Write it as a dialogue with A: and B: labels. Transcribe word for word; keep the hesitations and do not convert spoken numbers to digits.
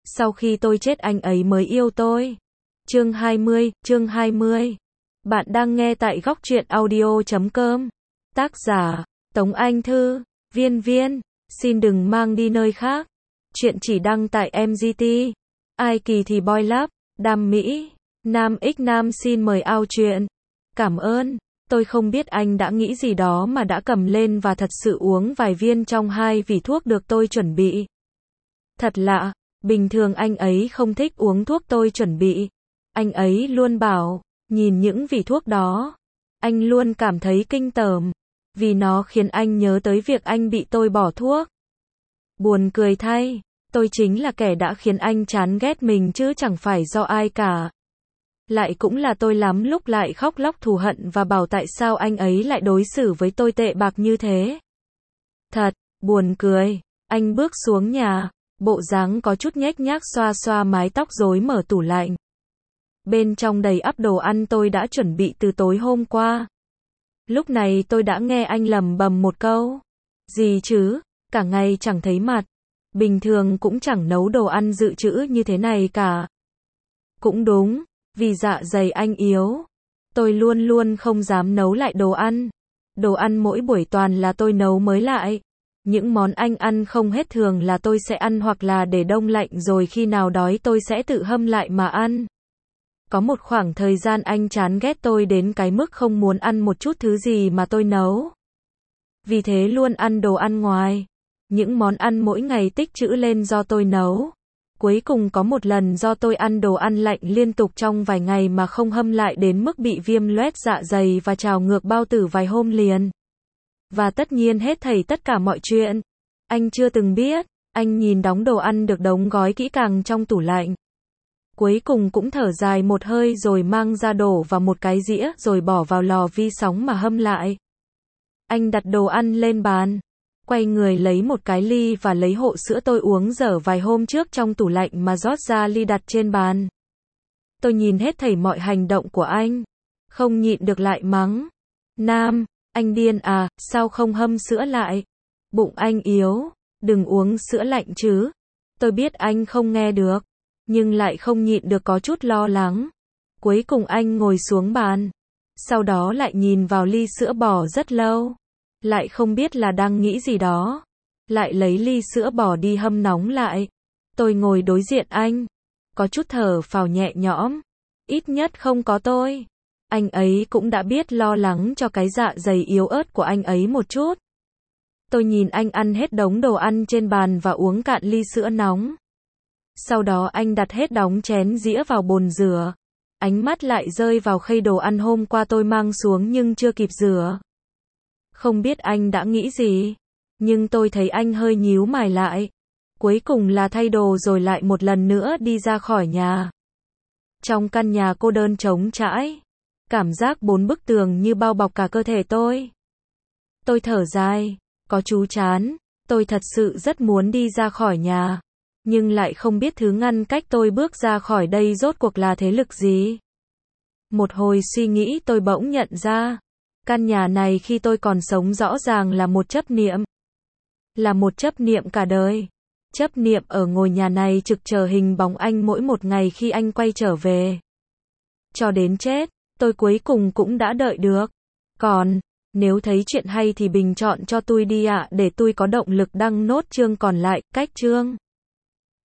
A: Sau khi tôi chết anh ấy mới yêu tôi. Chương hai mươi, chương hai mươi. Bạn đang nghe tại góc truyện audio chấm com. Tác giả, Tống Anh Thư, Viên Viên. Xin đừng mang đi nơi khác. Chuyện chỉ đăng tại em giê tê. Ai kỳ thì boy love, đam mỹ. Nam X Nam xin mời ao chuyện. Cảm ơn. Tôi không biết anh đã nghĩ gì đó mà đã cầm lên và thật sự uống vài viên trong hai vỉ thuốc được tôi chuẩn bị. Thật lạ, bình thường anh ấy không thích uống thuốc tôi chuẩn bị. Anh ấy luôn bảo, nhìn những vỉ thuốc đó, anh luôn cảm thấy kinh tởm, vì nó khiến anh nhớ tới việc anh bị tôi bỏ thuốc. Buồn cười thay, tôi chính là kẻ đã khiến anh chán ghét mình chứ chẳng phải do ai cả. Lại cũng là tôi lắm lúc lại khóc lóc thù hận và bảo tại sao anh ấy lại đối xử với tôi tệ bạc như thế. Thật, buồn cười, anh bước xuống nhà, bộ dáng có chút nhếch nhác xoa xoa mái tóc rối mở tủ lạnh. Bên trong đầy ắp đồ ăn tôi đã chuẩn bị từ tối hôm qua. Lúc này tôi đã nghe anh lẩm bẩm một câu. Gì chứ, cả ngày chẳng thấy mặt. Bình thường cũng chẳng nấu đồ ăn dự trữ như thế này cả. Cũng đúng, vì dạ dày anh yếu. Tôi luôn luôn không dám nấu lại đồ ăn. Đồ ăn mỗi buổi toàn là tôi nấu mới lại. Những món anh ăn không hết thường là tôi sẽ ăn hoặc là để đông lạnh rồi khi nào đói tôi sẽ tự hâm lại mà ăn. Có một khoảng thời gian anh chán ghét tôi đến cái mức không muốn ăn một chút thứ gì mà tôi nấu. Vì thế luôn ăn đồ ăn ngoài. Những món ăn mỗi ngày tích trữ lên do tôi nấu. Cuối cùng có một lần do tôi ăn đồ ăn lạnh liên tục trong vài ngày mà không hâm lại đến mức bị viêm loét dạ dày và trào ngược bao tử vài hôm liền. Và tất nhiên hết thảy tất cả mọi chuyện, anh chưa từng biết. Anh nhìn đống đồ ăn được đóng gói kỹ càng trong tủ lạnh. Cuối cùng cũng thở dài một hơi rồi mang ra đổ vào một cái dĩa rồi bỏ vào lò vi sóng mà hâm lại. Anh đặt đồ ăn lên bàn, quay người lấy một cái ly và lấy hộ sữa tôi uống dở vài hôm trước trong tủ lạnh mà rót ra ly đặt trên bàn. Tôi nhìn hết thảy mọi hành động của anh, không nhịn được lại mắng. Nam, anh điên à, sao không hâm sữa lại? Bụng anh yếu, đừng uống sữa lạnh chứ. Tôi biết anh không nghe được, nhưng lại không nhịn được có chút lo lắng. Cuối cùng anh ngồi xuống bàn, sau đó lại nhìn vào ly sữa bò rất lâu. Lại không biết là đang nghĩ gì đó. Lại lấy ly sữa bò đi hâm nóng lại. Tôi ngồi đối diện anh, có chút thở phào nhẹ nhõm. Ít nhất không có tôi. Anh ấy cũng đã biết lo lắng cho cái dạ dày yếu ớt của anh ấy một chút. Tôi nhìn anh ăn hết đống đồ ăn trên bàn và uống cạn ly sữa nóng. Sau đó anh đặt hết đống chén dĩa vào bồn rửa. Ánh mắt lại rơi vào khay đồ ăn hôm qua tôi mang xuống nhưng chưa kịp rửa. Không biết anh đã nghĩ gì, nhưng tôi thấy anh hơi nhíu mày lại. Cuối cùng là thay đồ rồi lại một lần nữa đi ra khỏi nhà. Trong căn nhà cô đơn trống trải, cảm giác bốn bức tường như bao bọc cả cơ thể tôi. Tôi thở dài, có chú chán, tôi thật sự rất muốn đi ra khỏi nhà. Nhưng lại không biết thứ ngăn cách tôi bước ra khỏi đây rốt cuộc là thế lực gì. Một hồi suy nghĩ tôi bỗng nhận ra, căn nhà này khi tôi còn sống rõ ràng là một chấp niệm. Là một chấp niệm cả đời. Chấp niệm ở ngôi nhà này trực chờ hình bóng anh mỗi một ngày khi anh quay trở về. Cho đến chết, tôi cuối cùng cũng đã đợi được. Còn, nếu thấy chuyện hay thì bình chọn cho tôi đi ạ để tôi có động lực đăng nốt chương còn lại, cách chương.